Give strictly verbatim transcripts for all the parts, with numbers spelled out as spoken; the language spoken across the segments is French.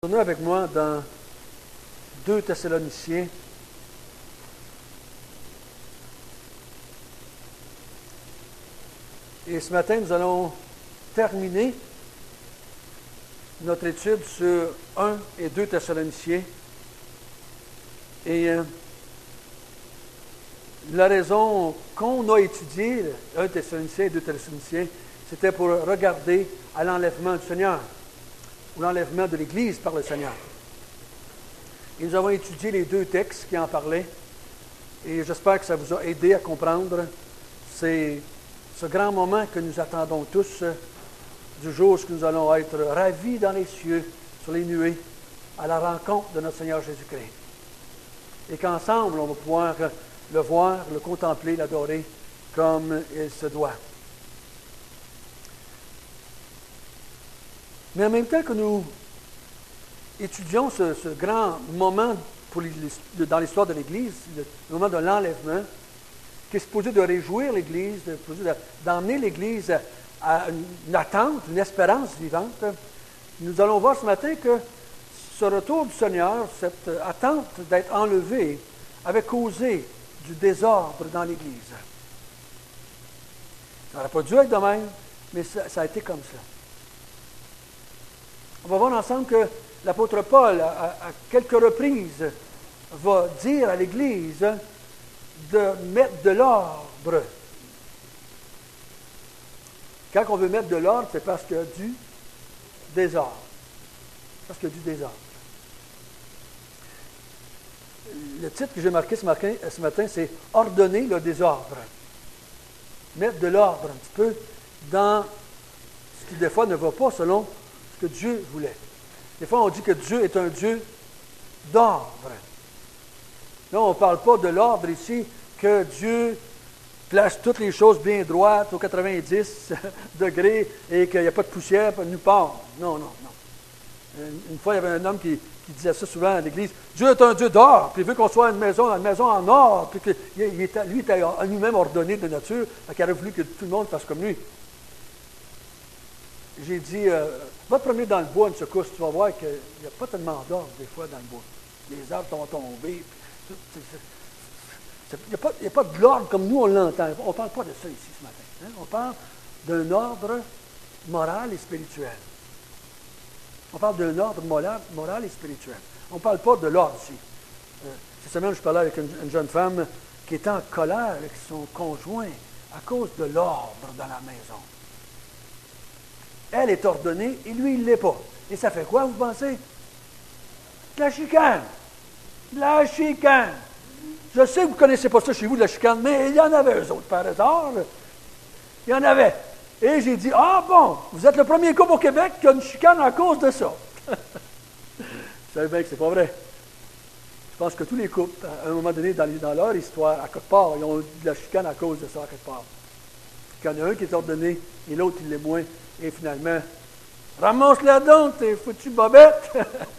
Tournez avec moi dans deux Thessaloniciens. Et ce matin, nous allons terminer notre étude sur un et deux Thessaloniciens. Et euh, la raison qu'on a étudié un Thessalonicien et deux Thessaloniciens, c'était pour regarder à l'enlèvement du Seigneur, ou l'enlèvement de l'Église par le Seigneur. Et nous avons étudié les deux textes qui en parlaient, et j'espère que ça vous a aidé à comprendre c'est ce grand moment que nous attendons tous, du jour où nous allons être ravis dans les cieux, sur les nuées, à la rencontre de notre Seigneur Jésus-Christ. Et qu'ensemble, on va pouvoir le voir, le contempler, l'adorer comme il se doit. Mais en même temps que nous étudions ce, ce grand moment pour dans l'histoire de l'Église, le moment de l'enlèvement, qui est supposé de réjouir l'Église, de, d'emmener l'Église à une attente, une espérance vivante, nous allons voir ce matin que ce retour du Seigneur, cette attente d'être enlevé, avait causé du désordre dans l'Église. Ça n'aurait pas dû être de même, mais ça, ça a été comme ça. On va voir ensemble que l'apôtre Paul, à, à quelques reprises, va dire à l'Église de mettre de l'ordre. Quand on veut mettre de l'ordre, c'est parce qu'il y a du désordre. Parce qu'il y a du désordre. Le titre que j'ai marqué ce matin, ce matin, c'est « Ordonner le désordre ». Mettre de l'ordre un petit peu dans ce qui, des fois, ne va pas selon que Dieu voulait. Des fois, on dit que Dieu est un Dieu d'ordre. Là, on ne parle pas de l'ordre ici, que Dieu place toutes les choses bien droites aux quatre-vingt-dix degrés et qu'il n'y a pas de poussière nulle part. Non, non, non. Une fois, il y avait un homme qui, qui disait ça souvent à l'Église. Dieu est un Dieu d'ordre, puis il veut qu'on soit une maison, une maison en or, puis que il était, lui était lui-même ordonné de nature, qu'il aurait voulu que tout le monde fasse comme lui. J'ai dit, euh, va te promener dans le bois une secousse, tu vas voir qu'il n'y a pas tellement d'ordre des fois dans le bois. Les arbres sont tombés. Tout, c'est, c'est, il n'y a pas, il n'y a pas de l'ordre comme nous on l'entend. On ne parle pas de ça ici ce matin. Hein? On parle d'un ordre moral et spirituel. On parle d'un ordre moral, moral et spirituel. On ne parle pas de l'ordre ici. Euh, cette semaine, je parlais avec une, une jeune femme qui était en colère avec son conjoint à cause de l'ordre dans la maison. Elle est ordonnée et lui, il ne l'est pas. Et ça fait quoi, vous pensez? De la chicane. De la chicane. Je sais que vous ne connaissez pas ça chez vous, de la chicane, mais il y en avait eux autres, par hasard. Il y en avait. Et j'ai dit, ah bon, vous êtes le premier couple au Québec qui a une chicane à cause de ça. Vous savez bien que c'est pas vrai. Je pense que tous les couples, à un moment donné, dans, dans leur histoire, à quelque part, ils ont eu de la chicane à cause de ça, à quelque part. Il y en a un qui est ordonné et l'autre, il l'est moins. Et finalement, ramasse-la donc, t'es foutu bobette!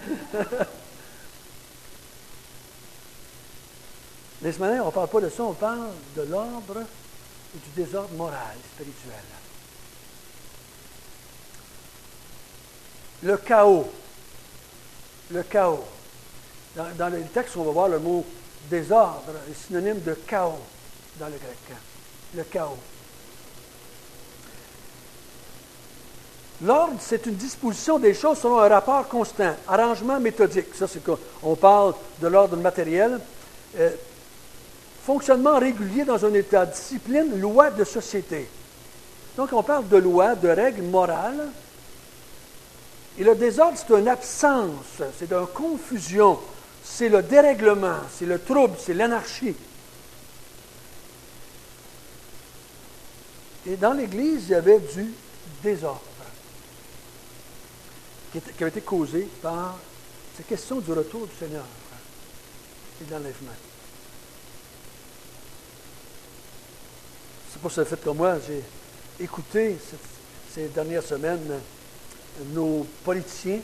Mais ce matin, on ne parle pas de ça, on parle de l'ordre et du désordre moral, spirituel. Le chaos. Le chaos. Dans, dans le texte, on va voir le mot désordre, est synonyme de chaos dans le grec. Le chaos. L'ordre, c'est une disposition des choses selon un rapport constant, arrangement méthodique. Ça, c'est quoi? On parle de l'ordre matériel. Euh, fonctionnement régulier dans un état, discipline, loi de société. Donc, on parle de loi, de règles morales. Et le désordre, c'est une absence, c'est une confusion, c'est le dérèglement, c'est le trouble, c'est l'anarchie. Et dans l'Église, il y avait du désordre qui avait été causé par cette question du retour du Seigneur et de l'enlèvement. C'est pour ce fait que moi, j'ai écouté cette, ces dernières semaines nos politiciens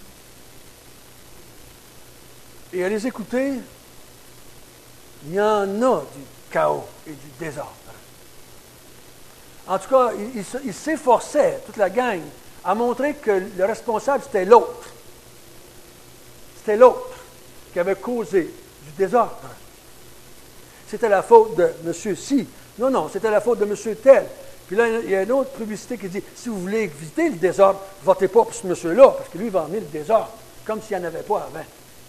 et à les écouter, il y en a du chaos et du désordre. En tout cas, ils, ils, ils s'efforçaient, toute la gang, à montrer que le responsable, c'était l'autre. c'était l'autre qui avait causé du désordre. C'était la faute de monsieur ci. Non, non, c'était la faute de monsieur tel. Puis là, il y a une autre publicité qui dit, si vous voulez éviter le désordre, votez pas pour ce monsieur-là, parce que lui, il va emmener le désordre, comme s'il n'y en avait pas avant.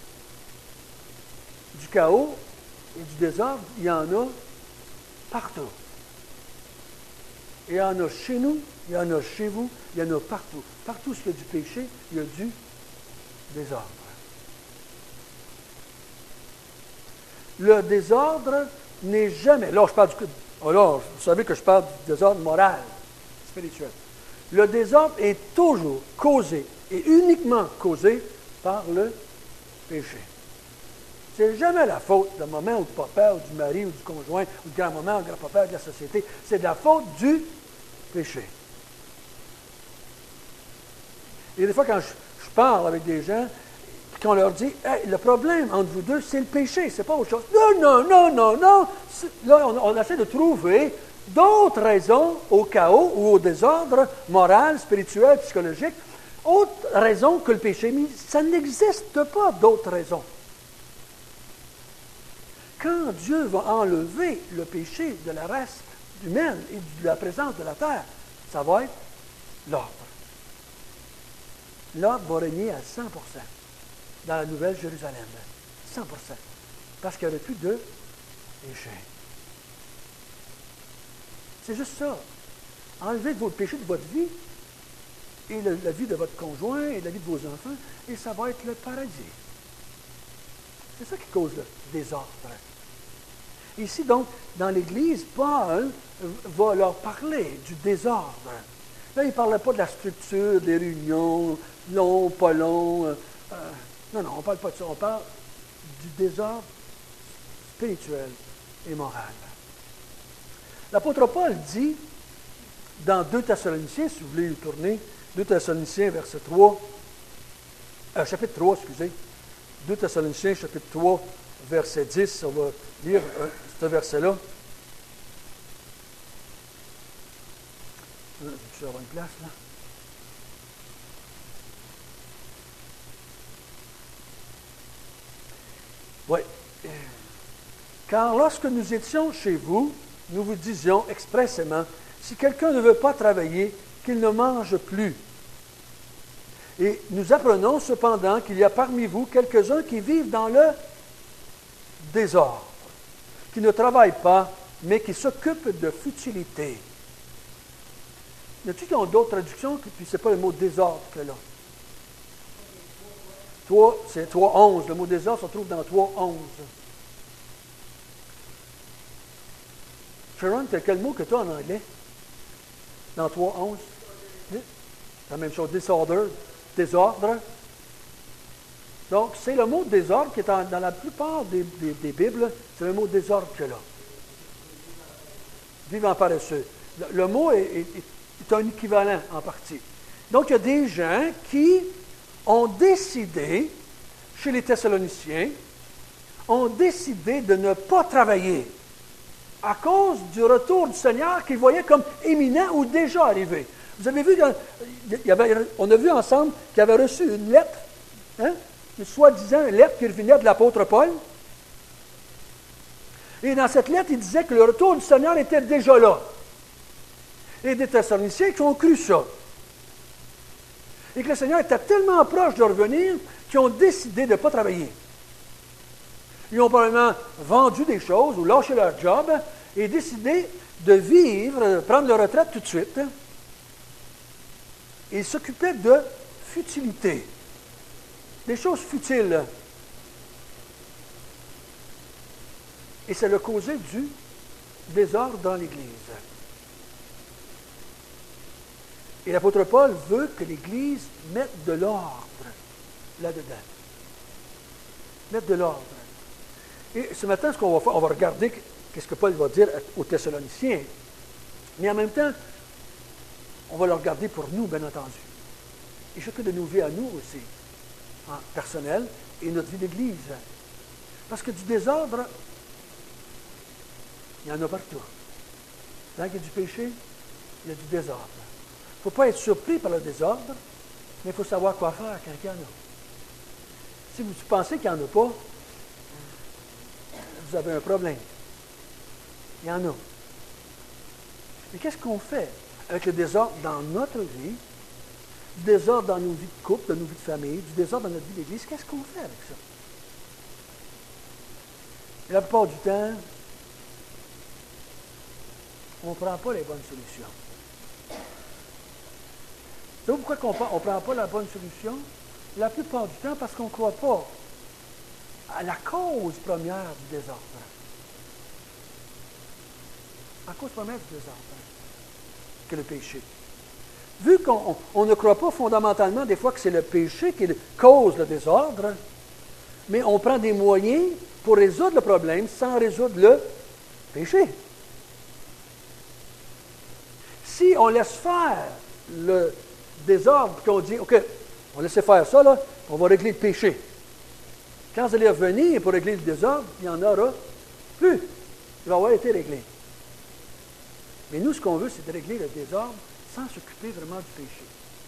Du chaos et du désordre, il y en a partout. Il y en a chez nous, il y en a chez vous, il y en a partout. Partout où il y a du péché, il y a du désordre. Le désordre n'est jamais, là je parle du, oh là, vous savez que je parle du désordre moral, spirituel. Le désordre est toujours causé et uniquement causé par le péché. C'est jamais la faute de maman ou de papa ou du mari ou du conjoint ou de grand-maman ou de grand-papa ou de la société. C'est de la faute du péché. Et des fois, quand je, je parle avec des gens, puis qu'on leur dit, hey, le problème entre vous deux, c'est le péché, c'est pas autre chose. Non, non, non, non, non. Là, on, on essaie de trouver d'autres raisons au chaos ou au désordre moral, spirituel, psychologique, autres raisons que le péché. Mais ça n'existe pas d'autres raisons. Quand Dieu va enlever le péché de la race humaine et de la présence de la terre, ça va être l'ordre. L'ordre va régner à cent pour cent dans la Nouvelle Jérusalem. cent pour cent. Parce qu'il n'y aurait plus de péché. C'est juste ça. Enlevez vos péchés de votre vie et le, la vie de votre conjoint et la vie de vos enfants, et ça va être le paradis. C'est ça qui cause le désordre. Ici, donc, dans l'Église, Paul va leur parler du désordre. Là, il ne parlait pas de la structure, des réunions, long, pas long. Euh, non, non, on ne parle pas de ça. On parle du désordre spirituel et moral. L'apôtre Paul dit, dans deux Thessaloniciens, si vous voulez y tourner, deux Thessaloniciens, verset trois, euh, chapitre trois, excusez, deux Thessaloniciens, chapitre trois, verset dix, on va lire euh, ce verset-là. Je vais avoir une place, là. Oui. Car lorsque nous étions chez vous, nous vous disions expressément, si quelqu'un ne veut pas travailler, qu'il ne mange plus. Et nous apprenons cependant qu'il y a parmi vous quelques-uns qui vivent dans le désordre, qui ne travaillent pas, mais qui s'occupent de futilité. Y a-t-il qui ont d'autres traductions, puis ce n'est pas le mot désordre que là? trois, c'est trois onze. Le mot désordre se trouve dans trois onze. Sharon, tu as quel mot que tu as en anglais? Dans trois onze? C'est la même chose, disorder, désordre. Donc, c'est le mot désordre qui est en, dans la plupart des, des, des Bibles, c'est le mot désordre que là. Vivant paresseux. Le, le mot est, est, est un équivalent en partie. Donc, il y a des gens qui ont décidé, chez les Thessaloniciens, ont décidé de ne pas travailler à cause du retour du Seigneur qu'ils voyaient comme imminent ou déjà arrivé. Vous avez vu, il y avait, on a vu ensemble qu'il avait reçu une lettre, hein, une soi-disant lettre qui revenait de l'apôtre Paul. Et dans cette lettre, il disait que le retour du Seigneur était déjà là. Et des Thessaloniciens qui ont cru ça. Et que le Seigneur était tellement proche de revenir qu'ils ont décidé de ne pas travailler. Ils ont probablement vendu des choses ou lâché leur job et décidé de vivre, prendre leur retraite tout de suite. Et ils s'occupaient de futilité. Des choses futiles. Et ça a causé du désordre dans l'Église. Et l'apôtre Paul veut que l'Église mette de l'ordre là-dedans. Mettre de l'ordre. Et ce matin, ce qu'on va faire, on va regarder qu'est-ce que Paul va dire aux Thessaloniciens. Mais en même temps, on va le regarder pour nous, bien entendu. Et chacun de nos vies à nous aussi, hein, personnel, et notre vie d'Église. Parce que du désordre, il y en a partout. Tant qu'il y a du péché, il y a du désordre. Il ne faut pas être surpris par le désordre, mais il faut savoir quoi faire quand il y en a. Si vous pensez qu'il n'y en a pas, vous avez un problème. Il y en a. Mais qu'est-ce qu'on fait avec le désordre dans notre vie, du désordre dans nos vies de couple, dans nos vies de famille, du désordre dans notre vie d'église? Qu'est-ce qu'on fait avec ça? Et la plupart du temps, on ne prend pas les bonnes solutions. Savez-vous pourquoi on ne prend pas la bonne solution? La plupart du temps, parce qu'on ne croit pas à la cause première du désordre. La cause première du désordre, que le péché. Vu qu'on on, on ne croit pas fondamentalement des fois que c'est le péché qui cause le désordre, mais on prend des moyens pour résoudre le problème sans résoudre le péché. Si on laisse faire le désordre, puis qu'on dit, OK, on laisse faire ça, là, on va régler le péché. Quand vous allez revenir pour régler le désordre, il n'y en aura plus. Il va avoir été réglé. Mais nous, ce qu'on veut, c'est de régler le désordre sans s'occuper vraiment du péché.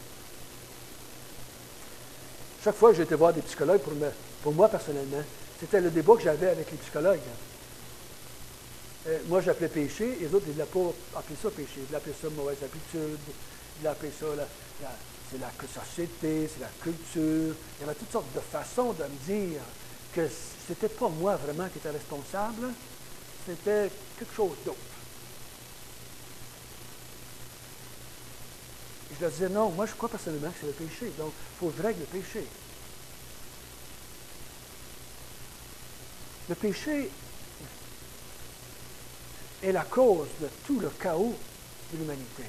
Chaque fois que j'ai été voir des psychologues, pour, me, pour moi personnellement, c'était le débat que j'avais avec les psychologues. Euh, moi, j'appelais péché, et les autres, ils ne l'appelaient pas appelé ça péché. Ils l'appelaient ça mauvaise habitude, ils l'appelaient ça, la, la, c'est la société, c'est la culture. Il y avait toutes sortes de façons de me dire que ce n'était pas moi vraiment qui étais responsable, c'était quelque chose d'autre. Et je leur disais, non, moi je crois personnellement que c'est le péché, donc il faut que je règle le péché. Le péché est la cause de tout le chaos de l'humanité.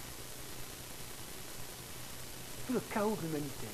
Tout le chaos de l'humanité.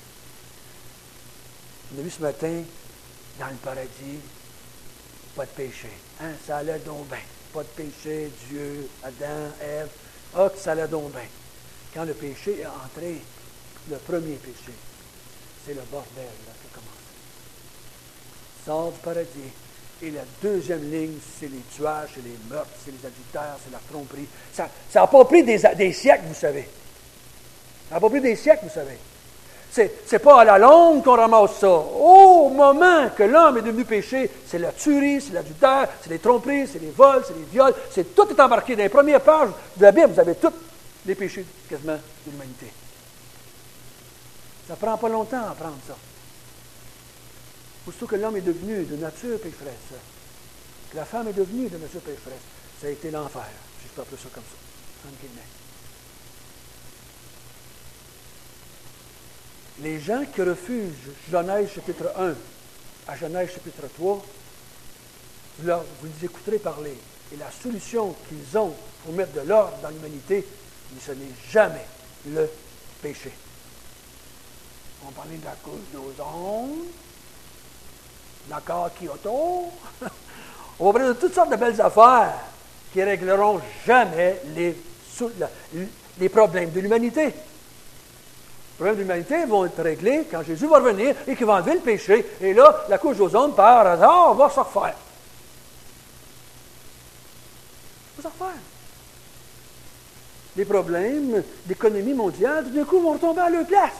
On a vu ce matin, dans le paradis, pas de péché. Hein? Ça allait donc bien. Pas de péché, Dieu, Adam, Ève. Ah, que ça allait donc bien. Quand le péché est entré, le premier péché, c'est le bordel là, qui a commencé. Sort du paradis. Et la deuxième ligne, c'est les tuages, c'est les meurtres, c'est les adultères, c'est la tromperie. Ça n'a pas pris des, des siècles, vous savez. Ça n'a pas pris des siècles, vous savez. C'est, c'est pas à la longue qu'on ramasse ça. Au moment que l'homme est devenu péché, c'est la tuerie, c'est l'adultère, c'est les tromperies, c'est les vols, c'est les viols. C'est, tout est embarqué. Dans les premières pages de la Bible, vous avez tous les péchés quasiment de l'humanité. Ça ne prend pas longtemps à apprendre ça. Aussitôt que l'homme est devenu de nature pécheresse, que la femme est devenue de nature pécheresse, ça a été l'enfer, si je peux appeler ça comme ça, entre guillemets. Les gens qui refusent Genèse chapitre un à Genèse chapitre trois, vous, leur, vous les écouterez parler. Et la solution qu'ils ont pour mettre de l'ordre dans l'humanité, ce n'est jamais le péché. On parlait de la couche d'ozone, l'accord Kyoto. On va parler de toutes sortes de belles affaires qui ne régleront jamais les, les problèmes de l'humanité. Les problèmes de l'humanité vont être réglés quand Jésus va revenir et qu'il va enlever le péché. Et là, la couche d'ozone, par hasard, va se refaire. Va se refaire. Les problèmes d'économie mondiale, tout d'un coup, vont retomber à leur place.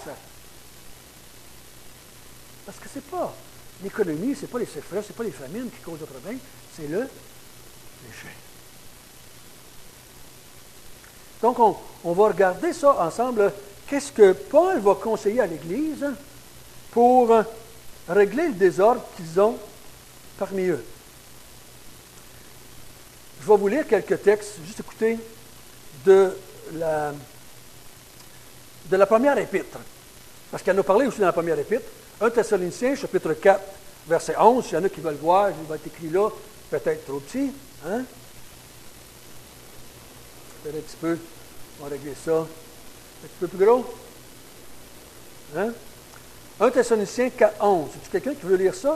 Parce que c'est pas l'économie, ce n'est pas les sécheresses, ce n'est pas les famines qui causent le problème, c'est le péché. Donc, on, on va regarder ça ensemble. Qu'est-ce que Paul va conseiller à l'Église pour régler le désordre qu'ils ont parmi eux? Je vais vous lire quelques textes, juste écoutez, de la, de la première épître. Parce qu'elle nous parlait aussi dans la première épître. un Thessaloniciens, chapitre quatre, verset onze. S'il y en a qui veulent voir, il va être écrit là, peut-être trop petit. Hein? Peut-être un petit peu. On va régler ça. Un petit peu plus gros. Hein? un Thessaloniciens quatre, onze. Est-ce quelqu'un qui veut lire ça?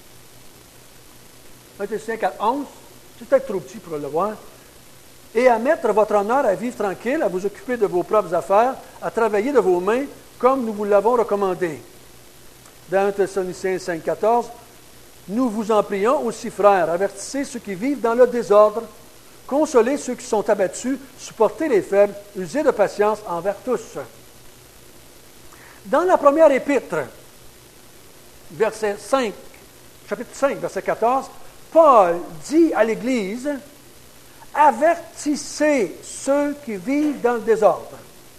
un Thessaloniciens quatre, onze. C'est peut-être trop petit pour le voir. Et à mettre votre honneur à vivre tranquille, à vous occuper de vos propres affaires, à travailler de vos mains, comme nous vous l'avons recommandé. Dans un Thessaloniciens cinq, quatorze, nous vous en prions aussi, frères, avertissez ceux qui vivent dans le désordre, consolez ceux qui sont abattus, supportez les faibles, usez de patience envers tous. Dans la première épître, verset cinq, chapitre cinq, verset quatorze, Paul dit à l'Église, « Avertissez ceux qui vivent dans le désordre. »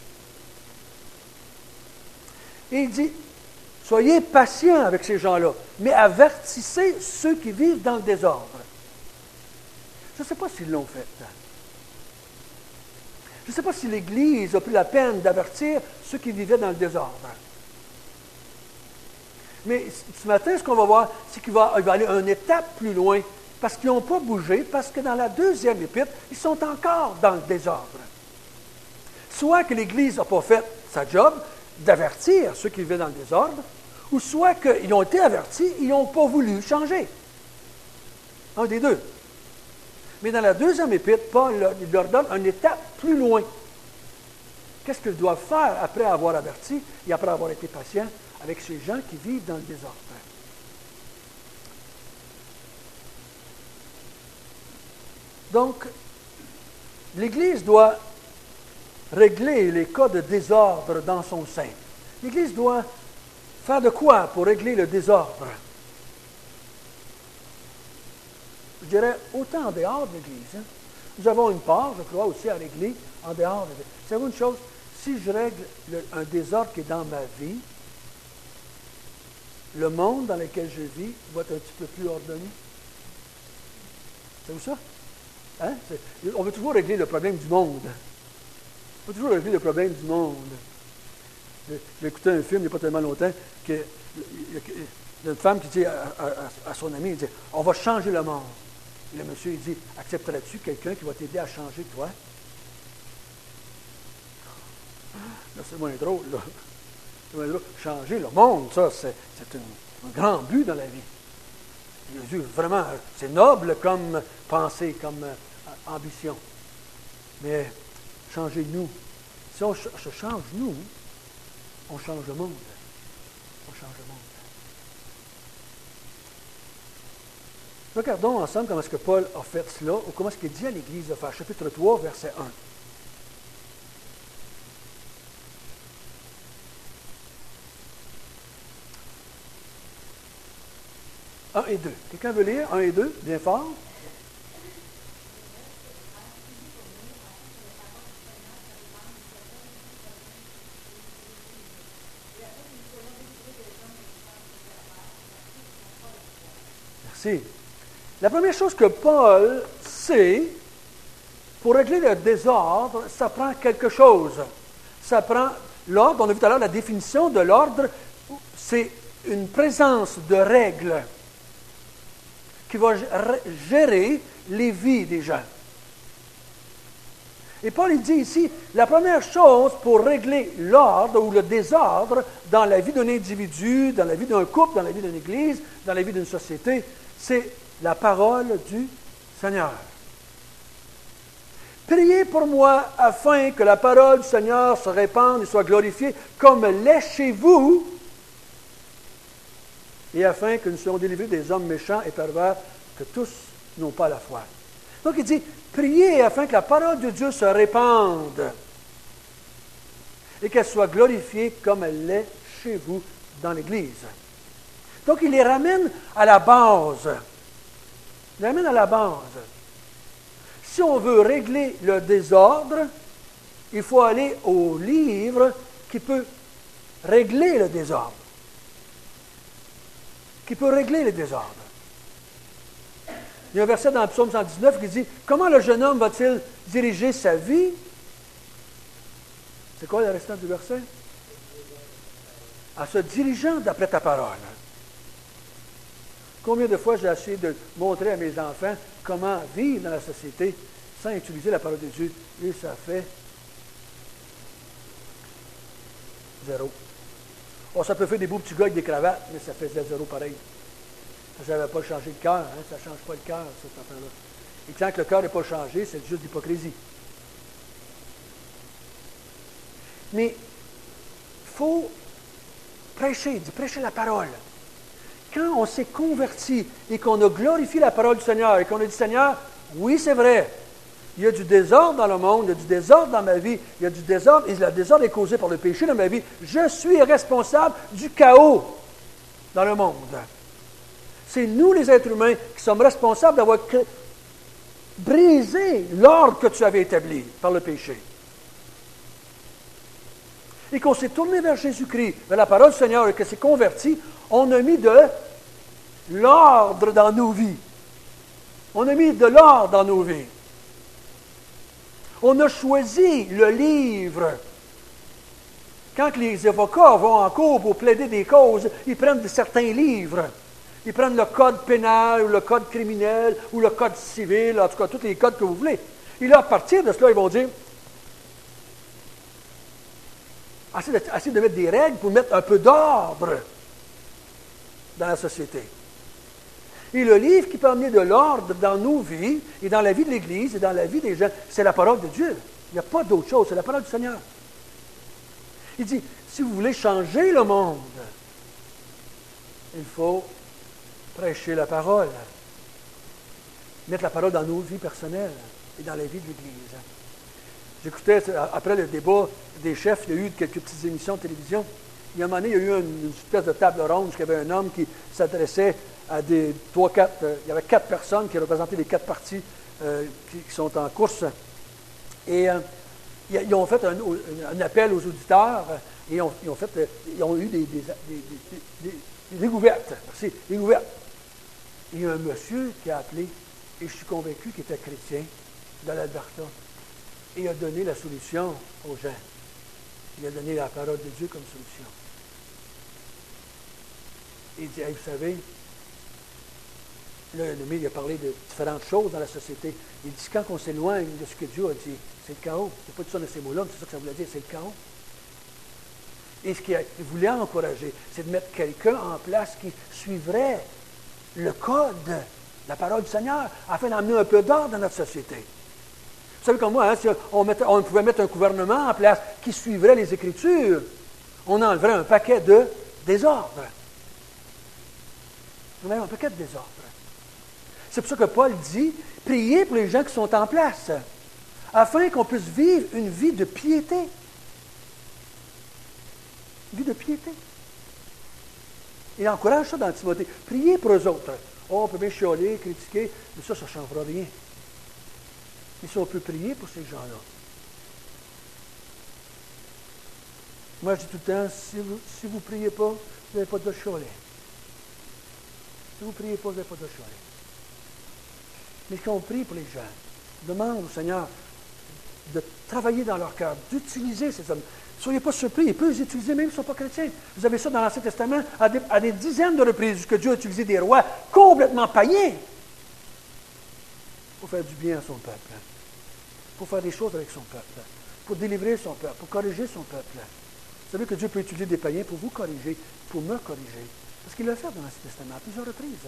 Et il dit, « Soyez patients avec ces gens-là, mais avertissez ceux qui vivent dans le désordre. » Je ne sais pas s'ils l'ont fait. Je ne sais pas si l'Église a pris la peine d'avertir ceux qui vivaient dans le désordre. Mais ce matin, ce qu'on va voir, c'est qu'il va, il va aller une étape plus loin, parce qu'ils n'ont pas bougé, parce que dans la deuxième épître, ils sont encore dans le désordre. Soit que l'Église n'a pas fait sa job d'avertir ceux qui vivaient dans le désordre, ou soit qu'ils ont été avertis, ils n'ont pas voulu changer. Un des deux. Mais dans la deuxième épître, Paul il leur donne une étape plus loin. Qu'est-ce qu'ils doivent faire après avoir averti et après avoir été patient avec ces gens qui vivent dans le désordre? Donc, l'Église doit régler les cas de désordre dans son sein. L'Église doit faire de quoi pour régler le désordre? Je dirais, autant en dehors de l'Église. Hein. Nous avons une part, je crois, aussi à l'Église, en dehors de l'Église. Savez-vous une chose? Si je règle le, un désordre qui est dans ma vie, le monde dans lequel je vis va être un petit peu plus ordonné. C'est ça? Hein? On veut toujours régler le problème du monde. On veut toujours régler le problème du monde. J'ai écouté un film il n'y a pas tellement longtemps que il y a une femme qui dit à, à, à son ami, il dit, on va changer le monde. Et le monsieur, il dit, accepterais-tu quelqu'un qui va t'aider à changer toi? Là, c'est moins drôle, là. C'est moins drôle. Changer le monde, ça, c'est, c'est un, un grand but dans la vie. Jésus, vraiment, c'est noble comme pensée, comme euh, ambition. Mais changez-nous. Si on ch- se change nous, on change le monde. On change le monde. Regardons ensemble comment est-ce que Paul a fait cela, ou comment est-ce qu'il dit à l'Église de faire. Chapitre trois, verset un. un et deux. Quelqu'un veut lire un et deux, bien fort? Merci. La première chose que Paul sait, pour régler le désordre, ça prend quelque chose. Ça prend l'ordre, on a vu tout à l'heure la définition de l'ordre, c'est une présence de règles qui va gérer les vies des gens. Et Paul il dit ici, la première chose pour régler l'ordre ou le désordre dans la vie d'un individu, dans la vie d'un couple, dans la vie d'une église, dans la vie d'une société, c'est la parole du Seigneur. Priez pour moi afin que la parole du Seigneur se répande et soit glorifiée comme l'est chez vous, et afin que nous soyons délivrés des hommes méchants et pervers, que tous n'ont pas la foi. Donc il dit, priez afin que la parole de Dieu se répande et qu'elle soit glorifiée comme elle l'est chez vous dans l'Église. Donc il les ramène à la base. Il les ramène à la base. Si on veut régler le désordre, il faut aller au livre qui peut régler le désordre. Qui peut régler le désordre. Il y a un verset dans le psaume cent dix-neuf qui dit « Comment le jeune homme va-t-il diriger sa vie? » C'est quoi le restant du verset? « En se dirigeant d'après ta parole. » Combien de fois j'ai essayé de montrer à mes enfants comment vivre dans la société sans utiliser la parole de Dieu, et ça fait zéro. Oh, ça peut faire des beaux petits gars avec des cravates, mais ça faisait zéro pareil. Ça n'avait pas changé le cœur, hein? Ça ne change pas le cœur, cette affaire-là. Et tant que le cœur n'est pas changé, c'est juste d'hypocrisie. Mais il faut prêcher, prêcher la parole. Quand on s'est converti et qu'on a glorifié la parole du Seigneur et qu'on a dit, Seigneur, oui, c'est vrai, il y a du désordre dans le monde, il y a du désordre dans ma vie, il y a du désordre, et le désordre est causé par le péché dans ma vie. Je suis responsable du chaos. dans le monde. C'est nous, les êtres humains, qui sommes responsables d'avoir brisé l'ordre que tu avais établi par le péché. Et qu'on s'est tourné vers Jésus-Christ, vers la parole du Seigneur, et que s'est converti, on a mis de l'ordre dans nos vies. On a mis de l'ordre dans nos vies. On a choisi le livre. Quand les avocats vont en cour pour plaider des causes, ils prennent certains livres. Ils prennent le code pénal, ou le code criminel, ou le code civil, en tout cas, tous les codes que vous voulez. Et là, à partir de cela, ils vont dire, essayer de, essayer de mettre des règles pour mettre un peu d'ordre dans la société. Et le livre qui peut amener de l'ordre dans nos vies, et dans la vie de l'Église, et dans la vie des gens, c'est la parole de Dieu. Il n'y a pas d'autre chose, c'est la parole du Seigneur. Il dit, si vous voulez changer le monde, il faut prêcher la parole. Mettre la parole dans nos vies personnelles et dans la vie de l'Église. J'écoutais, après le débat des chefs, il y a eu quelques petites émissions de télévision. Il y a un moment donné, il y a eu une, une espèce de table ronde, où il y avait un homme qui s'adressait à des trois, quatre, euh, il y avait quatre personnes qui représentaient les quatre partis euh, qui, qui sont en course. Et euh, ils ont fait un, un appel aux auditeurs et ils ont, ils ont, fait, ils ont eu des, des, des, des, des, des découvertes. Merci, des découvertes. Et il y a un monsieur qui a appelé, et je suis convaincu qu'il était chrétien, de l'Alberta. Et il a donné la solution aux gens. Il a donné la parole de Dieu comme solution. Il dit, hey, vous savez, là, il a parlé de différentes choses dans la société. Il dit, quand on s'éloigne de ce que Dieu a dit, c'est le chaos. Il n'y a pas dit ça dans ces mots-là, mais c'est ça que ça voulait dire, c'est le chaos. Et ce qu'il voulait encourager, c'est de mettre quelqu'un en place qui suivrait le code, la parole du Seigneur, afin d'amener un peu d'ordre dans notre société. Vous savez comme moi, hein, si on, mettait, on pouvait mettre un gouvernement en place qui suivrait les Écritures, on enlèverait un paquet de désordre. On enlèverait un paquet de désordre. C'est pour ça que Paul dit, priez pour les gens qui sont en place, afin qu'on puisse vivre une vie de piété. Une vie de piété. Il encourage ça dans Timothée. Priez pour eux autres. Oh, on peut bien chialer, critiquer, mais ça, ça ne changera rien. Et si on peut prier pour ces gens-là. Moi, je dis tout le temps, si vous si vous priez pas, vous n'avez pas de chialer. Si vous ne priez pas, vous n'avez pas de chialer. Mais quand on prie pour les gens, demande au Seigneur de travailler dans leur cœur, d'utiliser ces hommes. Ne soyez pas surpris, il peut les utiliser même s'ils ne sont pas chrétiens. Vous avez ça dans l'Ancien Testament à des, à des dizaines de reprises, que Dieu a utilisé des rois complètement païens pour faire du bien à son peuple, pour faire des choses avec son peuple, pour délivrer son peuple, pour corriger son peuple. Vous savez que Dieu peut utiliser des païens pour vous corriger, pour me corriger. Parce qu'il l'a fait dans l'Ancien Testament à plusieurs reprises.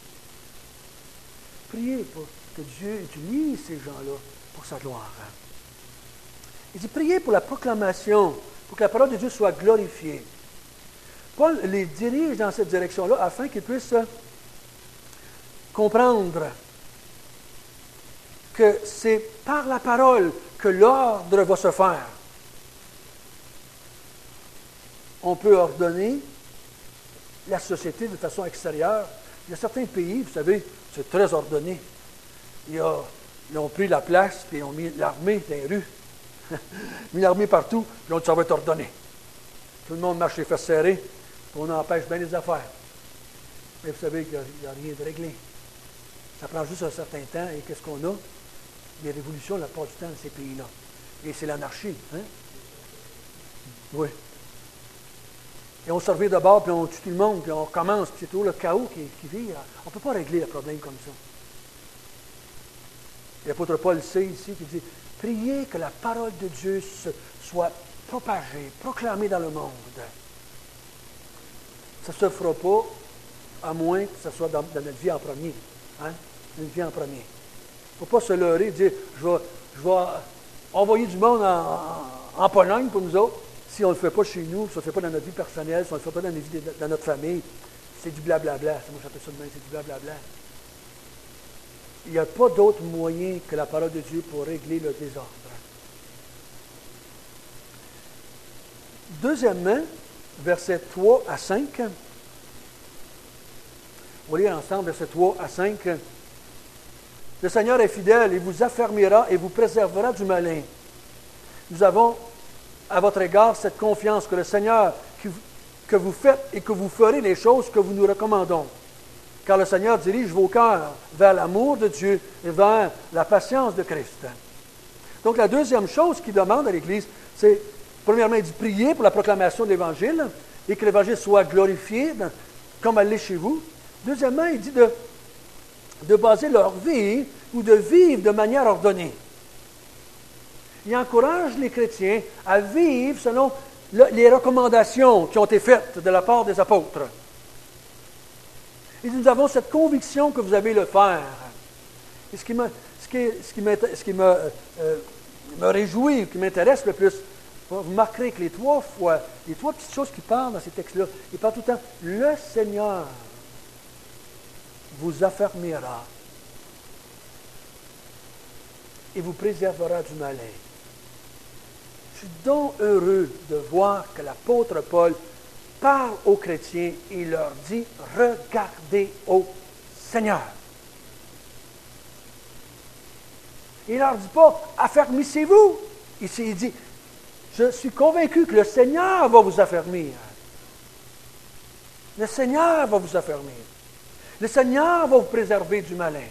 Priez pour que Dieu utilise ces gens-là pour sa gloire. Il dit, priez pour la proclamation, pour que la parole de Dieu soit glorifiée. Paul les dirige dans cette direction-là afin qu'ils puissent comprendre que c'est par la parole que l'ordre va se faire. On peut ordonner la société de façon extérieure. Il y a certains pays, vous savez, c'est très ordonné. Il y a, ils ont pris la place, puis ils ont mis l'armée dans les rues. mis l'armée partout, puis on dit ça va être ordonné. Tout le monde marche les fesses serrées, puis on empêche bien les affaires. Mais vous savez qu'il n'y a, a rien de réglé. Ça prend juste un certain temps, et qu'est-ce qu'on a? Des révolutions la plupart du temps dans ces pays-là. Et c'est l'anarchie. Hein? Oui. Et on se revient de bord, puis on tue tout le monde, puis on recommence, puis c'est tout le chaos qui, qui vire. On ne peut pas régler le problème comme ça. Et l'apôtre Paul sait ici, qui dit, priez que la parole de Dieu se, soit propagée, proclamée dans le monde. Ça ne se fera pas, à moins que ce soit dans, dans notre vie en premier. Hein? Notre vie en premier. Il ne faut pas se leurrer et dire, je vais, je vais envoyer du monde en, en, en Pologne pour nous autres. Si on ne le fait pas chez nous, si on ne le fait pas dans notre vie personnelle, si on ne le fait pas dans, vie de, dans notre famille, c'est du blablabla. Moi, j'appelle ça de même, c'est du blablabla. Il n'y a pas d'autre moyen que la parole de Dieu pour régler le désordre. Deuxièmement, versets trois à cinq, On va lire ensemble versets trois à cinq. Le Seigneur est fidèle, il vous affermira et vous préservera du malin. Nous avons à votre égard cette confiance que le Seigneur, que vous faites et que vous ferez les choses que vous nous recommandons. Car le Seigneur dirige vos cœurs vers l'amour de Dieu et vers la patience de Christ. Donc la deuxième chose qu'il demande à l'Église, c'est premièrement, il dit prier pour la proclamation de l'Évangile et que l'Évangile soit glorifié dans, comme elle l'est chez vous. Deuxièmement, il dit de, de baser leur vie ou de vivre de manière ordonnée. Il encourage les chrétiens à vivre selon le, les recommandations qui ont été faites de la part des apôtres. Il dit, nous avons cette conviction que vous avez le faire. Et ce qui me, ce qui, ce qui, ce qui me, euh, me réjouit, qui m'intéresse le plus, vous remarquerez que les trois fois, les trois petites choses qui parlent dans ces textes-là, il parle tout le temps, le Seigneur vous affermira et vous préservera du malin. Je suis donc heureux de voir que l'apôtre Paul parle aux chrétiens et leur dit, regardez au Seigneur. Il ne leur dit pas, affermissez-vous. Ici, il dit, je suis convaincu que le Seigneur va vous affermir. Le Seigneur va vous affermir. Le Seigneur va vous préserver du malin.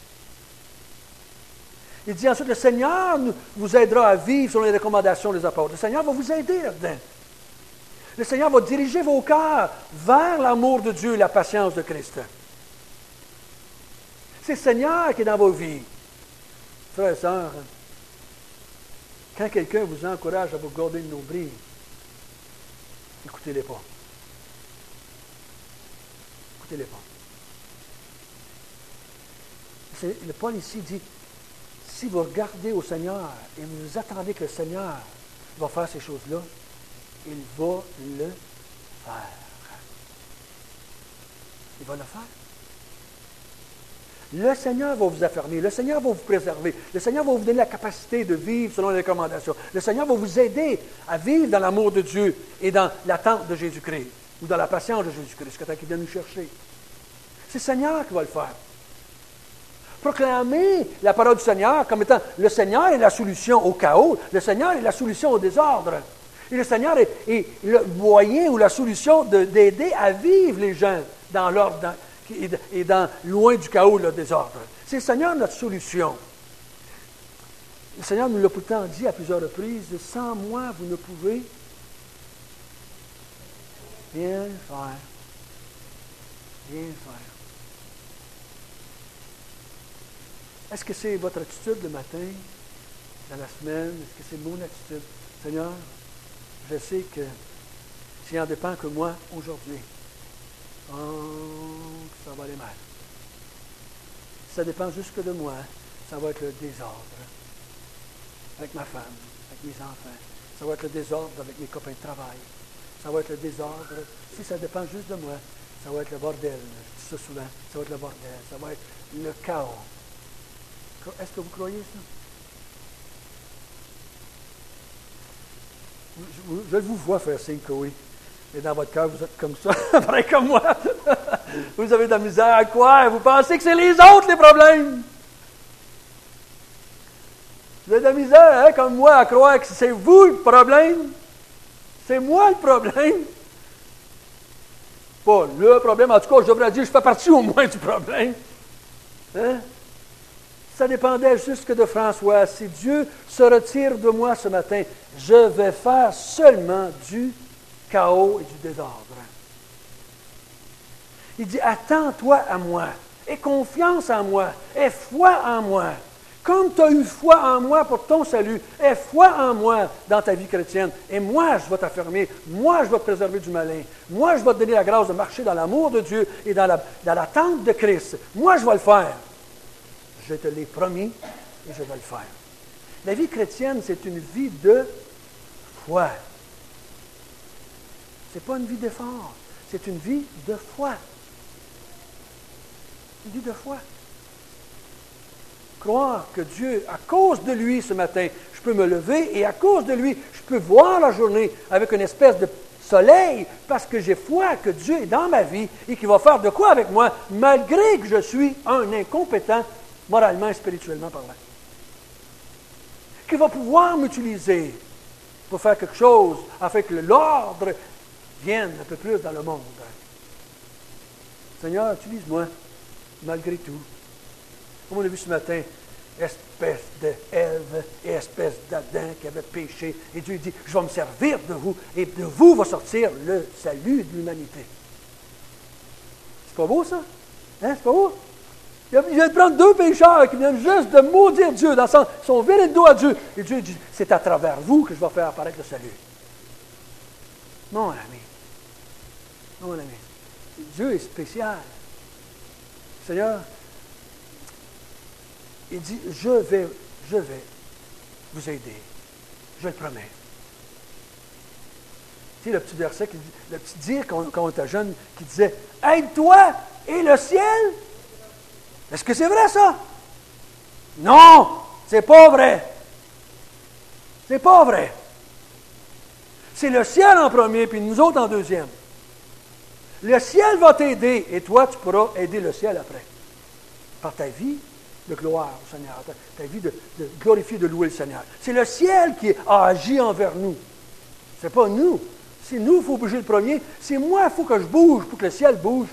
Il dit ensuite, le Seigneur vous aidera à vivre selon les recommandations des apôtres. Le Seigneur va vous aider là-dedans. Le Seigneur va diriger vos cœurs vers l'amour de Dieu et la patience de Christ. C'est le Seigneur qui est dans vos vies. Frères et sœurs, quand quelqu'un vous encourage à vous garder le nombril, écoutez-les pas. Écoutez-les pas. C'est, le Paul ici dit, si vous regardez au Seigneur et vous attendez que le Seigneur va faire ces choses-là, il va le faire. Il va le faire. Le Seigneur va vous affermir, le Seigneur va vous préserver, le Seigneur va vous donner la capacité de vivre selon les recommandations. Le Seigneur va vous aider à vivre dans l'amour de Dieu et dans l'attente de Jésus-Christ, ou dans la patience de Jésus-Christ, jusqu'à temps qu'il vienne nous chercher. C'est le Seigneur qui va le faire. Proclamer la parole du Seigneur comme étant le Seigneur est la solution au chaos, le Seigneur est la solution au désordre. Et le Seigneur est, est le moyen ou la solution de, d'aider à vivre les gens dans l'ordre dans, et, et dans, loin du chaos, le désordre. C'est le Seigneur notre solution. Le Seigneur nous l'a pourtant dit à plusieurs reprises, sans moi, vous ne pouvez rien faire. Rien faire. Est-ce que c'est votre attitude le matin, dans la semaine? Est-ce que c'est mon attitude? Seigneur, je sais que s'il en dépend que moi aujourd'hui, oh, ça va aller mal. Si ça dépend juste que de moi, ça va être le désordre. Avec ma femme, avec mes enfants. Ça va être le désordre avec mes copains de travail. Ça va être le désordre. Si ça dépend juste de moi, ça va être le bordel. Je dis ça souvent. Ça va être le bordel. Ça va être le chaos. Est-ce que vous croyez ça? Je, je vous vois faire signe que oui. Et dans votre cœur, vous êtes comme ça, pareil comme moi. Vous avez de la misère à croire. Vous pensez que c'est les autres les problèmes. Vous avez de la misère, hein, comme moi, à croire que c'est vous le problème. C'est moi le problème. Pas le problème. En tout cas, je devrais dire, je fais partie au moins du problème. Hein? Ça dépendait juste que de François. Si Dieu se retire de moi ce matin, je vais faire seulement du chaos et du désordre. Il dit, attends-toi à moi, aie confiance en moi, aie foi en moi. Comme tu as eu foi en moi pour ton salut, aie foi en moi dans ta vie chrétienne. Et moi, je vais t'affermir. Moi, je vais te préserver du malin. Moi, je vais te donner la grâce de marcher dans l'amour de Dieu et dans, la, dans l'attente de Christ. Moi, je vais le faire. Je te l'ai promis et je vais le faire. La vie chrétienne, c'est une vie de foi. Ce n'est pas une vie d'effort. C'est une vie de foi. Une vie de foi. Croire que Dieu, à cause de lui ce matin, je peux me lever et à cause de lui, je peux voir la journée avec une espèce de soleil parce que j'ai foi que Dieu est dans ma vie et qu'il va faire de quoi avec moi, malgré que je suis un incompétent, moralement et spirituellement parlant. Qu'il va pouvoir m'utiliser pour faire quelque chose afin que l'ordre vienne un peu plus dans le monde. Seigneur, utilise-moi, malgré tout. Comme on a vu ce matin, espèce de Ève et espèce d'Adam qui avait péché. Et Dieu dit, je vais me servir de vous, et de vous va sortir le salut de l'humanité. C'est pas beau, ça? Hein, c'est pas beau? Il vient de prendre deux pécheurs qui viennent juste de maudire Dieu, dans le sens, ils sont virés le dos à Dieu. Et Dieu dit, c'est à travers vous que je vais faire apparaître le salut. Mon ami, mon ami, Dieu est spécial. Seigneur, il dit, je vais, je vais vous aider. Je le promets. Tu sais, le petit verset, qui, le petit dire quand, quand on était jeune, qui disait, aide-toi et le ciel. Est-ce que c'est vrai, ça? Non, c'est pas vrai. C'est pas vrai. C'est le ciel en premier, puis nous autres en deuxième. Le ciel va t'aider, et toi, tu pourras aider le ciel après. Par ta vie de gloire au Seigneur, ta, ta vie de, de glorifier, de louer le Seigneur. C'est le ciel qui a agi envers nous. C'est pas nous. C'est nous, il faut bouger le premier. C'est moi, il faut que je bouge pour que le ciel bouge.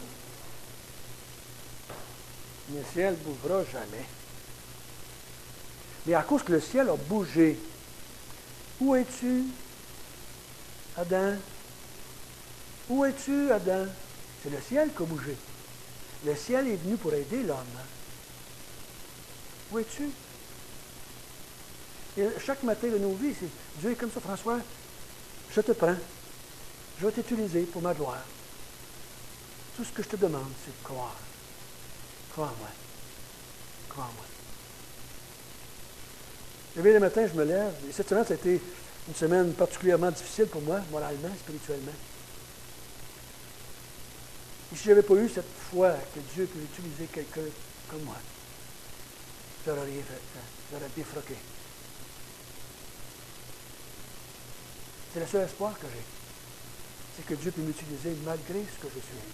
Mais le ciel ne bougera jamais. Mais à cause que le ciel a bougé, où es-tu, Adam? Où es-tu, Adam? C'est le ciel qui a bougé. Le ciel est venu pour aider l'homme. Où es-tu? Et chaque matin de nos vies, c'est, Dieu est comme ça, François, je te prends. Je vais t'utiliser pour ma gloire. Tout ce que je te demande, c'est de croire. Crois-moi. Crois-moi. Et bien, le matin, je me lève. Et cette semaine, ça a été une semaine particulièrement difficile pour moi, moralement, spirituellement. Et si je n'avais pas eu cette foi que Dieu peut utiliser quelqu'un comme moi, j'aurais rien fait. J'aurais défroqué. C'est le seul espoir que j'ai. C'est que Dieu peut m'utiliser malgré ce que je suis.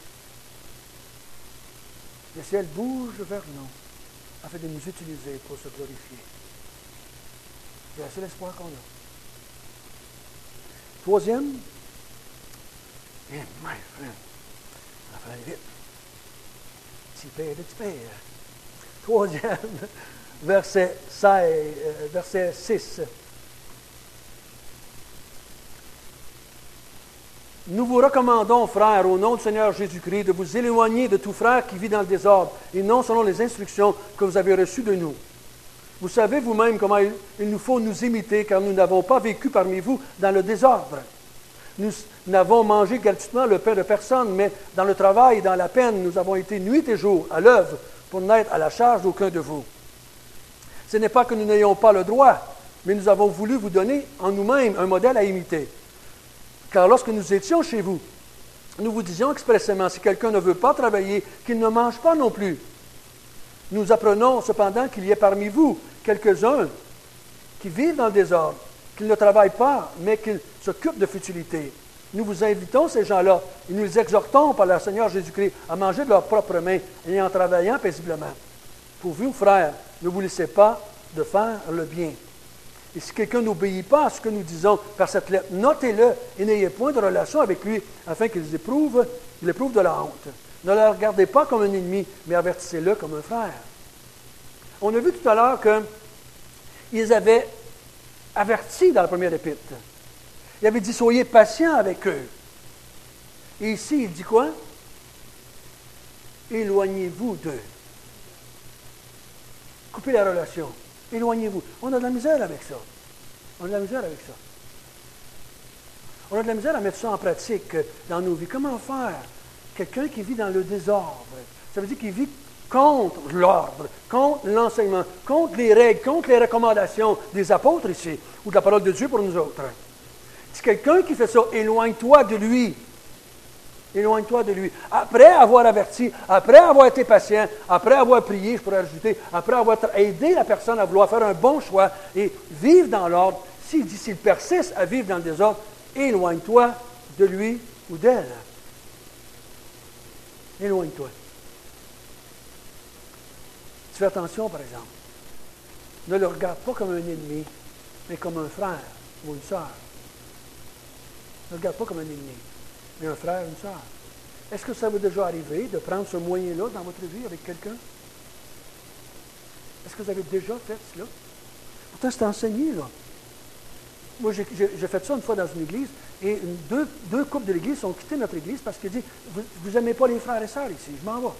Le ciel bouge vers nous afin de nous utiliser pour se glorifier. C'est le seul espoir qu'on a. Troisième, et my friend, on va faire vite. Tu payes, tu payes. Troisième, verset seize, verset six. Nous vous recommandons, frères, au nom du Seigneur Jésus-Christ, de vous éloigner de tout frère qui vit dans le désordre, et non selon les instructions que vous avez reçues de nous. Vous savez vous-même comment il nous faut nous imiter, car nous n'avons pas vécu parmi vous dans le désordre. Nous n'avons mangé gratuitement le pain de personne, mais dans le travail et dans la peine, nous avons été nuit et jour à l'œuvre pour n'être à la charge d'aucun de vous. Ce n'est pas que nous n'ayons pas le droit, mais nous avons voulu vous donner en nous-mêmes un modèle à imiter. Car lorsque nous étions chez vous, nous vous disions expressément, si quelqu'un ne veut pas travailler, qu'il ne mange pas non plus. Nous apprenons cependant qu'il y ait parmi vous quelques-uns qui vivent dans le désordre, qu'ils ne travaillent pas, mais qu'ils s'occupent de futilité. Nous vous invitons, ces gens-là, et nous les exhortons par le Seigneur Jésus-Christ à manger de leurs propres mains et en travaillant paisiblement. Pour vous, frères, ne vous laissez pas de faire le bien. Et si quelqu'un n'obéit pas à ce que nous disons par cette lettre, notez-le et n'ayez point de relation avec lui, afin qu'il éprouve, qu'il éprouve de la honte. Ne le regardez pas comme un ennemi, mais avertissez-le comme un frère. On a vu tout à l'heure qu'ils avaient averti dans la première épître. Il avait dit, soyez patients avec eux. Et ici, il dit quoi? Éloignez-vous d'eux. Coupez la relation. Éloignez-vous. On a de la misère avec ça. On a de la misère avec ça. On a de la misère à mettre ça en pratique dans nos vies. Comment faire? Quelqu'un qui vit dans le désordre. Ça veut dire qu'il vit contre l'ordre, contre l'enseignement, contre les règles, contre les recommandations des apôtres ici, ou de la parole de Dieu pour nous autres. C'est quelqu'un qui fait ça. Éloigne-toi de lui. Éloigne-toi de lui. Après avoir averti, après avoir été patient, après avoir prié, je pourrais ajouter, après avoir aidé la personne à vouloir faire un bon choix et vivre dans l'ordre, s'il dit, s'il persiste à vivre dans le désordre, éloigne-toi de lui ou d'elle. Éloigne-toi. Tu fais attention, par exemple. Ne le regarde pas comme un ennemi, mais comme un frère ou une sœur. Ne le regarde pas comme un ennemi, mais un frère ou une sœur. Est-ce que ça vous est déjà arrivé de prendre ce moyen-là dans votre vie avec quelqu'un? Est-ce que vous avez déjà fait cela? Pourtant, c'est enseigné, là. Moi, j'ai, j'ai, j'ai fait ça une fois dans une église, et une, deux, deux couples de l'église ont quitté notre église parce qu'ils disent, vous n'aimez pas les frères et sœurs ici, je m'en vais.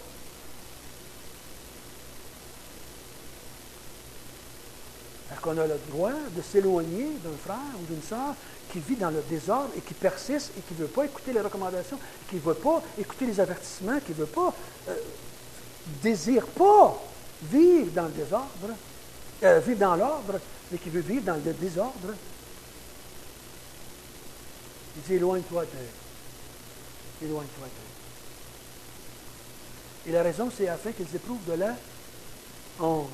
Est-ce qu'on a le droit de s'éloigner d'un frère ou d'une sœur qui vit dans le désordre et qui persiste et qui ne veut pas écouter les recommandations, qui ne veut pas écouter les avertissements, qui ne veut pas, euh, désire pas vivre dans le désordre, euh, vivre dans l'ordre, mais qui veut vivre dans le désordre? Il dit, éloigne-toi d'eux. Éloigne-toi d'eux. Et la raison, c'est afin qu'ils éprouvent de la honte.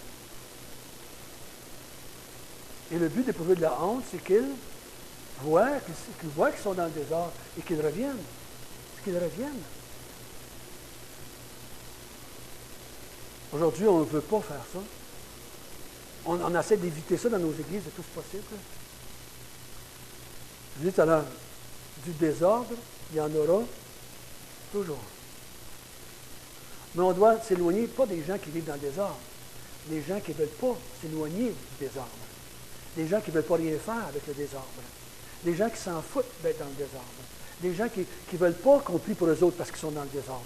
Et le but d'éprouver de la honte, c'est qu'ils voient, qu'ils voient qu'ils sont dans le désordre et qu'ils reviennent. Qu'ils reviennent. Aujourd'hui, on ne veut pas faire ça. On, on essaie d'éviter ça dans nos églises le plus possible. Je dis tout à l'heure, du désordre, il y en aura toujours. Mais on doit s'éloigner, pas des gens qui vivent dans le désordre, des gens qui ne veulent pas s'éloigner du désordre, des gens qui ne veulent pas rien faire avec le désordre, des gens qui s'en foutent d'être dans le désordre, des gens qui ne veulent pas qu'on prie pour eux autres parce qu'ils sont dans le désordre.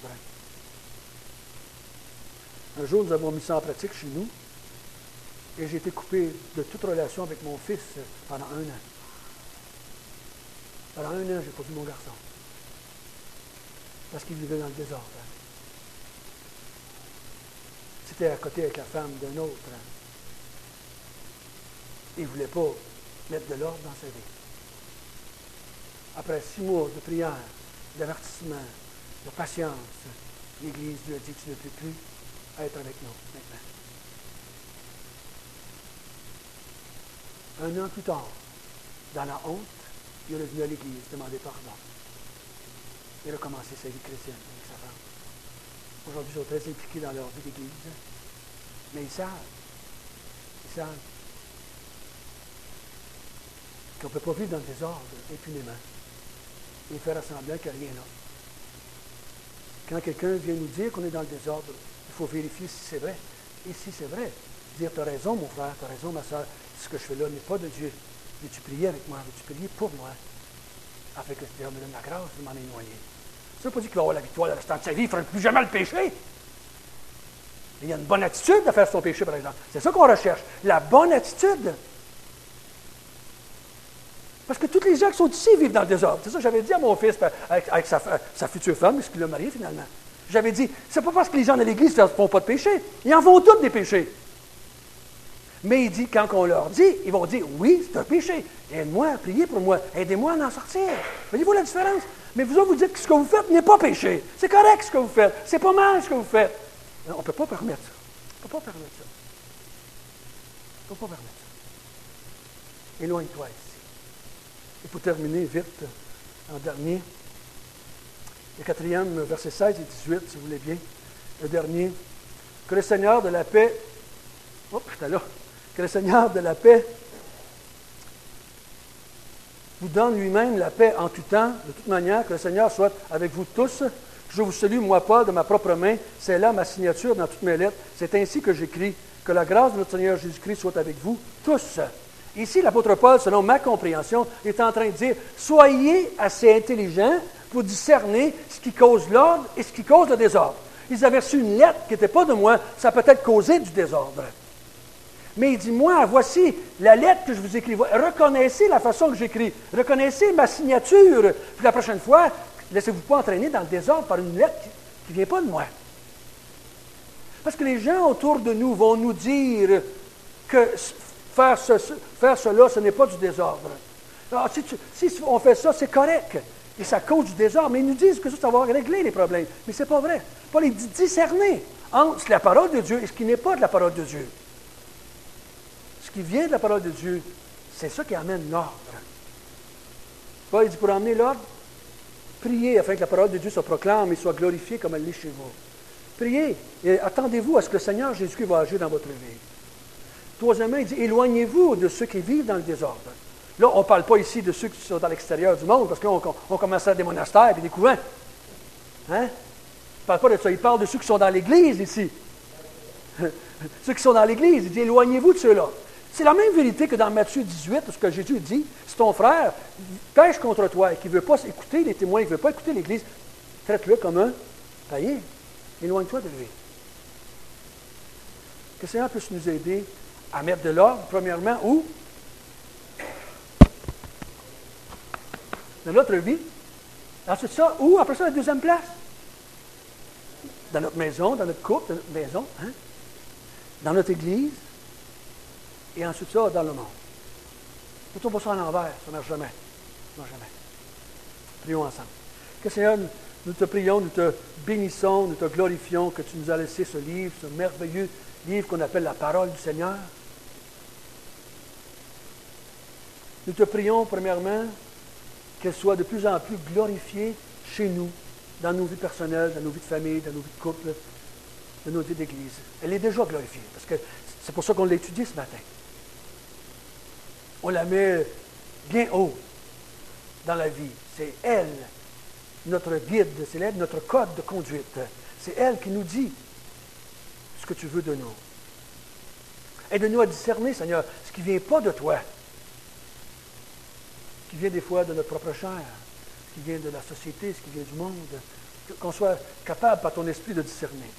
Un jour, nous avons mis ça en pratique chez nous, et j'ai été coupé de toute relation avec mon fils pendant un an. Pendant un an, je n'ai pas vu mon garçon. Parce qu'il vivait dans le désordre. C'était à côté avec la femme d'un autre. Il ne voulait pas mettre de l'ordre dans sa vie. Après six mois de prière, d'avertissement, de patience, l'Église lui a dit que tu ne peux plus être avec nous maintenant. Un an plus tard, dans la honte, il est revenu à l'Église demander pardon. Il a recommencé sa vie chrétienne avec sa femme. Aujourd'hui, ils sont très impliqués dans leur vie d'Église. Mais ils savent. Ils savent qu'on ne peut pas vivre dans le désordre impunément et faire semblant qu'il n'y a rien là. Quand quelqu'un vient nous dire qu'on est dans le désordre, il faut vérifier si c'est vrai. Et si c'est vrai, dire, tu as raison, mon frère, tu as raison, ma soeur, ce que je fais là n'est pas de Dieu. Veux-tu prier avec moi? Veux-tu prier pour moi? Afin que Dieu me donne la grâce de m'en éloigner. Ça ne veut pas dire qu'il va avoir la victoire le restant de sa vie, il ne fera plus jamais le péché. Mais il y a une bonne attitude de faire son péché, par exemple. C'est ça qu'on recherche, la bonne attitude. Parce que tous les gens qui sont ici vivent dans le désordre. C'est ça que j'avais dit à mon fils, avec, avec sa, sa future femme, puisqu'il l'a marié finalement. J'avais dit, c'est pas parce que les gens de l'Église ne font pas de péché. Ils en font tous des péchés. Mais il dit, quand on leur dit, ils vont dire, oui, c'est un péché. Aide-moi à prier pour moi. Aidez-moi à en sortir. Voyez-vous la différence? Mais vous autres, vous dites que ce que vous faites n'est pas péché. C'est correct ce que vous faites. C'est pas mal ce que vous faites. Non, on ne peut pas permettre ça. On ne peut pas permettre ça. On ne peut pas permettre ça. Éloigne-toi ici. Et pour terminer vite, en dernier, le quatrième, verset seize et dix-huit, si vous voulez bien, le dernier. Que le Seigneur de la paix, oh, j'étais là, que le Seigneur de la paix vous donne lui-même la paix en tout temps, de toute manière, que le Seigneur soit avec vous tous. Je vous salue, moi, Paul, de ma propre main. C'est là ma signature dans toutes mes lettres. C'est ainsi que j'écris. Que la grâce de notre Seigneur Jésus-Christ soit avec vous tous. Ici, l'apôtre Paul, selon ma compréhension, est en train de dire, soyez assez intelligents pour discerner ce qui cause l'ordre et ce qui cause le désordre. Ils avaient reçu une lettre qui n'était pas de moi, ça a peut-être causé du désordre. Mais il dit, moi, voici la lettre que je vous écris. Reconnaissez la façon que j'écris. Reconnaissez ma signature. Puis la prochaine fois, laissez-vous pas entraîner dans le désordre par une lettre qui ne vient pas de moi. Parce que les gens autour de nous vont nous dire que faire, ce, faire cela, ce n'est pas du désordre. Alors, si, tu, si on fait ça, c'est correct. Et ça cause du désordre. Mais ils nous disent que ça, ça va régler les problèmes. Mais ce n'est pas vrai. Paul les dit discerner entre la parole de Dieu et ce qui n'est pas de la parole de Dieu. Ce qui vient de la parole de Dieu, c'est ça qui amène l'ordre. Paul dit, pour amener l'ordre, Priez afin que la parole de Dieu se proclame et soit glorifiée comme elle l'est chez vous. Priez et attendez-vous à ce que le Seigneur Jésus-Christ va agir dans votre vie. Troisièmement, il dit, éloignez-vous de ceux qui vivent dans le désordre. Là, on ne parle pas ici de ceux qui sont dans l'extérieur du monde, parce qu'on on commence à des monastères et des couvents. Hein? Il ne parle pas de ça, il parle de ceux qui sont dans l'Église ici. Ceux qui sont dans l'Église, il dit, éloignez-vous de ceux-là. C'est la même vérité que dans Matthieu dix-huit, ce que Jésus dit, si ton frère pêche contre toi et qu'il ne veut pas écouter les témoins, il ne veut pas écouter l'Église, traite-le comme un païen. Éloigne-toi de lui. Que le Seigneur puisse nous aider à mettre de l'ordre, premièrement, où? Dans notre vie. Ensuite ça, où? Après ça, la deuxième place. Dans notre maison, dans notre couple, dans notre maison, hein? Dans notre Église. Et ensuite ça, dans le monde. Ne tourne pas ça à l'envers, ça ne marche jamais. Ça ne marche jamais. Prions ensemble. Que Seigneur, nous te prions, nous te bénissons, nous te glorifions, que tu nous as laissé ce livre, ce merveilleux livre qu'on appelle la parole du Seigneur. Nous te prions, premièrement, qu'elle soit de plus en plus glorifiée chez nous, dans nos vies personnelles, dans nos vies de famille, dans nos vies de couple, dans nos vies d'Église. Elle est déjà glorifiée, parce que c'est pour ça qu'on l'a étudiée ce matin. On la met bien haut dans la vie. C'est elle, notre guide, c'est elle, notre code de conduite. C'est elle qui nous dit ce que tu veux de nous. Aide-nous à discerner, Seigneur, ce qui ne vient pas de toi, ce qui vient des fois de notre propre chair, ce qui vient de la société, ce qui vient du monde, qu'on soit capable par ton esprit de discerner.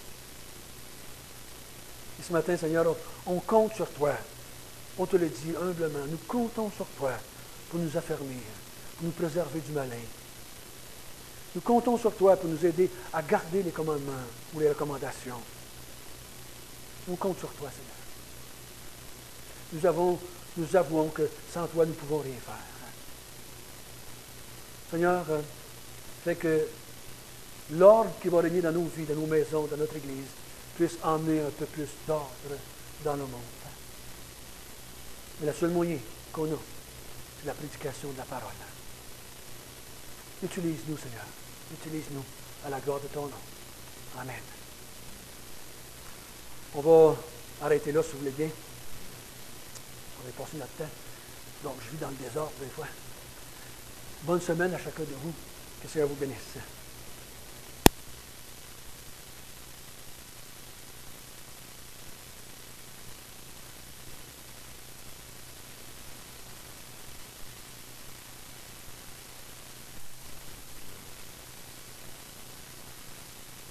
Et ce matin, Seigneur, on, on compte sur toi. On te le dit humblement. Nous comptons sur toi pour nous affermir, pour nous préserver du malin. Nous comptons sur toi pour nous aider à garder les commandements ou les recommandations. On compte sur toi, Seigneur. Nous, avons, nous avouons que sans toi, nous ne pouvons rien faire. Seigneur, euh, fais que l'ordre qui va régner dans nos vies, dans nos maisons, dans notre Église, puisse emmener un peu plus d'ordre dans le monde. Mais le seul moyen qu'on a, c'est la prédication de la parole. Utilise-nous, Seigneur. Utilise-nous à la gloire de ton nom. Amen. On va arrêter là, si vous voulez bien. On va passer notre temps. Donc, je vis dans le désordre des fois. Bonne semaine à chacun de vous. Que le Seigneur vous bénisse.